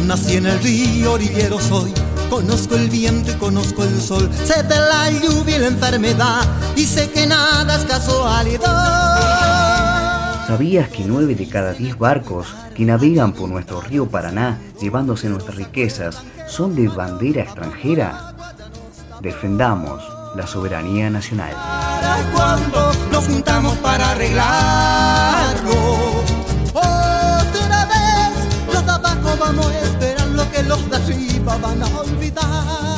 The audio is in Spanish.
Nací en el río, orillero soy. Conozco el viento y conozco el sol. Sé de la lluvia y la enfermedad, y sé que nada es casualidad. ¿Sabías que 9 de cada 10 barcos que navegan por nuestro río Paraná llevándose nuestras riquezas son de bandera extranjera? Defendamos la soberanía nacional. Cuando nos juntamos para arreglarlo, otra vez los de abajo vamos a esperar lo que los de arriba van a olvidar.